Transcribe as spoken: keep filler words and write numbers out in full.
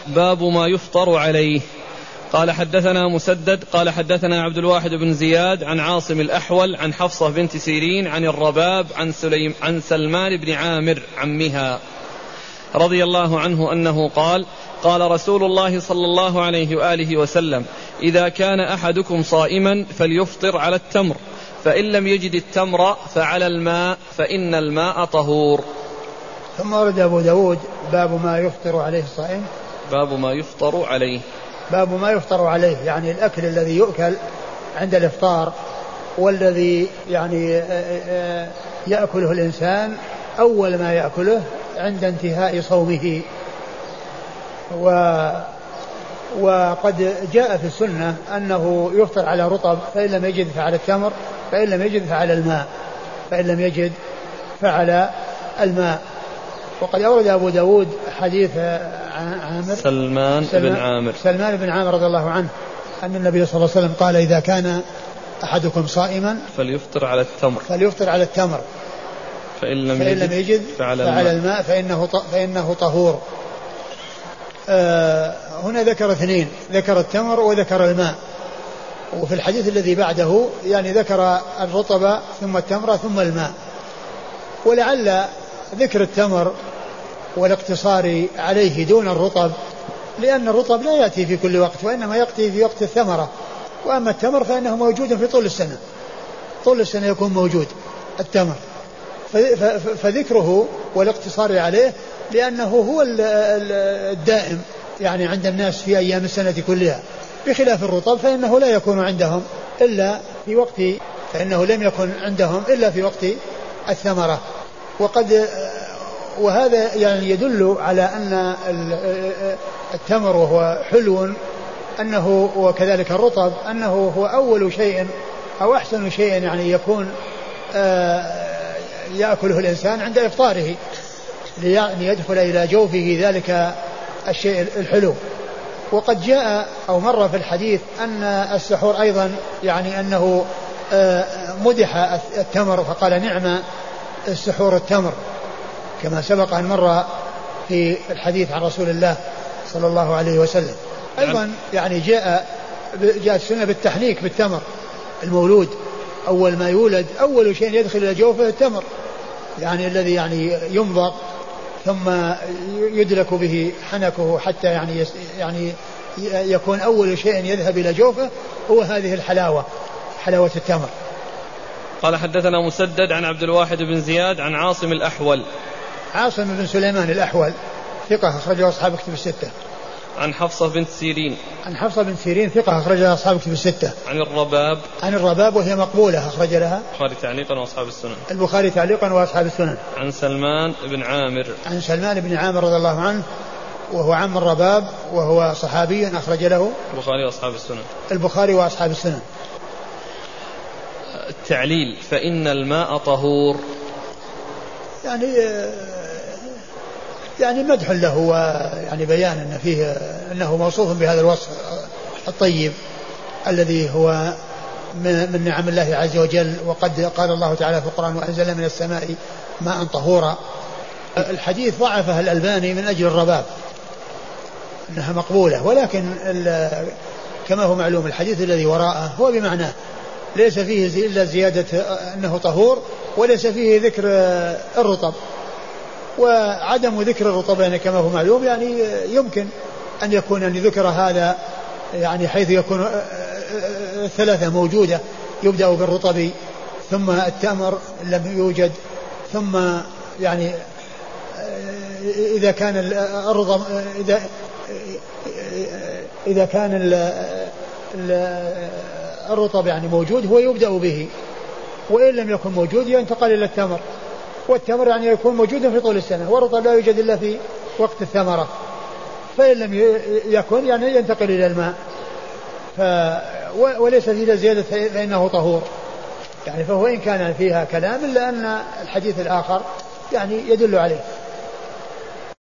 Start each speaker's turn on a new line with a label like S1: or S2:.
S1: باب ما يفطر عليه. قال حدثنا مسدد قال حدثنا عبد الواحد بن زياد عن عاصم الأحول عن حفصة بنت سيرين عن الرباب عن, سليم عن سلمان بن عامر عمها رضي الله عنه أنه قال قال رسول الله صلى الله عليه وآله وسلم إذا كان أحدكم صائما فليفطر على التمر فإن لم يجد التمر فعلى الماء فإن الماء طهور.
S2: ثم ورد أبو داود باب ما يفطر عليه الصائم.
S1: باب ما يفطر عليه
S2: باب ما يفطر عليه يعني الأكل الذي يؤكل عند الإفطار والذي يعني يأكله الإنسان أول ما يأكله عند انتهاء صومه. و وقد جاء في السنة أنه يفطر على رطب فإن لم يجد فعلى التمر فإن لم يجد فعلى الماء فإن لم يجد فعلى الماء. وقد أورد أبو داود حديث عامر
S1: سلمان, سلمان بن عامر
S2: سلمان بن عامر رضي الله عنه أن النبي صلى الله عليه وسلم قال إذا كان أحدكم صائما
S1: فليفطر على التمر
S2: فليفطر على التمر
S1: فإن لم,
S2: فإن لم يجد
S1: فعلى,
S2: فعلى الماء فإنه, فإنه طهور. آه هنا ذكر اثنين، ذكر التمر وذكر الماء، وفي الحديث الذي بعده يعني ذكر الرطب ثم التمر ثم الماء. ولعل ذكر التمر والاقتصار عليه دون الرطب لأن الرطب لا يأتي في كل وقت وإنما يأتي في وقت الثمرة، وأما التمر فإنه موجود في طول السنة، طول السنة يكون موجود التمر، فذكره والاقتصار عليه لأنه هو الدائم يعني عند الناس في أيام السنة كلها، بخلاف الرطب فإنه لا يكون عندهم إلا في وقت فإنه لم يكن عندهم إلا في وقت الثمرة. وقد وهذا يعني يدل على أن التمر وهو حلو أنه وكذلك الرطب أنه هو أول شيء أو أحسن شيء يعني يكون يأكله الإنسان عند إفطاره يعني يدخل إلى جوفه ذلك الشيء الحلو. وقد جاء أو مر في الحديث أن السحور أيضا يعني أنه مدح التمر فقال نعم السحور التمر، كما سبق أن مر في الحديث عن رسول الله صلى الله عليه وسلم. أيضا يعني جاء جاء السنة بالتحنيك بالتمر، المولود أول ما يولد أول شيء يدخل إلى جوفه التمر يعني الذي يعني يمضغ ثم يدلك به حنكه حتى يعني يعني يكون أول شيء يذهب إلى جوفه هو هذه الحلاوة، حلاوة التمر.
S1: قال حدثنا مسدد عن عبد الواحد بن زياد عن عاصم الأحول.
S2: عاصم بن سليمان الأحول ثقة أخرجه أصحاب كتب الستة.
S1: عن حفصة بنت سيرين.
S2: عن حفصة بنت سيرين ثقة أخرجها أصحاب كتب الستة.
S1: عن الرباب.
S2: عن الرباب وهي مقبولة أخرج لها
S1: البخاري تعليقا وأصحاب السنن.
S2: البخاري تعليقا وأصحاب السنن.
S1: عن سلمان بن عامر.
S2: عن سلمان بن عامر رضي الله عنه وهو عم الرباب وهو صحابي أخرج له
S1: البخاري وأصحاب السنن.
S2: البخاري وأصحاب السنن.
S1: التعليل فإن الماء طهور
S2: يعني يعني مدح له ويعني بيان أن فيه أنه موصوف بهذا الوصف الطيب الذي هو من نعم الله عز وجل. وقد قال الله تعالى في القرآن وأنزل من السماء ماء طهورا. الحديث ضعفه الألباني من أجل الرباب أنها مقبولة، ولكن كما هو معلوم الحديث الذي وراءه هو بمعناه، ليس فيه إلا زيادة أنه طهور وليس فيه ذكر الرطب. وعدم ذكر الرطب يعني كما هو معلوم يعني يمكن أن يكون أن ذكر هذا يعني حيث يكون الثلاثة موجودة، يبدأ بالرطب ثم التمر لم يوجد ثم يعني إذا كان الرطب إذا إذا كان الرطب يعني موجود هو يبدأ به، وإن لم يكن موجود ينتقل إلى التمر، والتمر يعني يكون موجودا في طول السنة، والرطب لا يوجد إلا في وقت الثمرة، فإن لم يكن يعني ينتقل إلى الماء ف وليس فيه زيادة فإنه طهور يعني. فهو إن كان فيها كلام إلا أن الحديث الآخر يعني يدل عليه.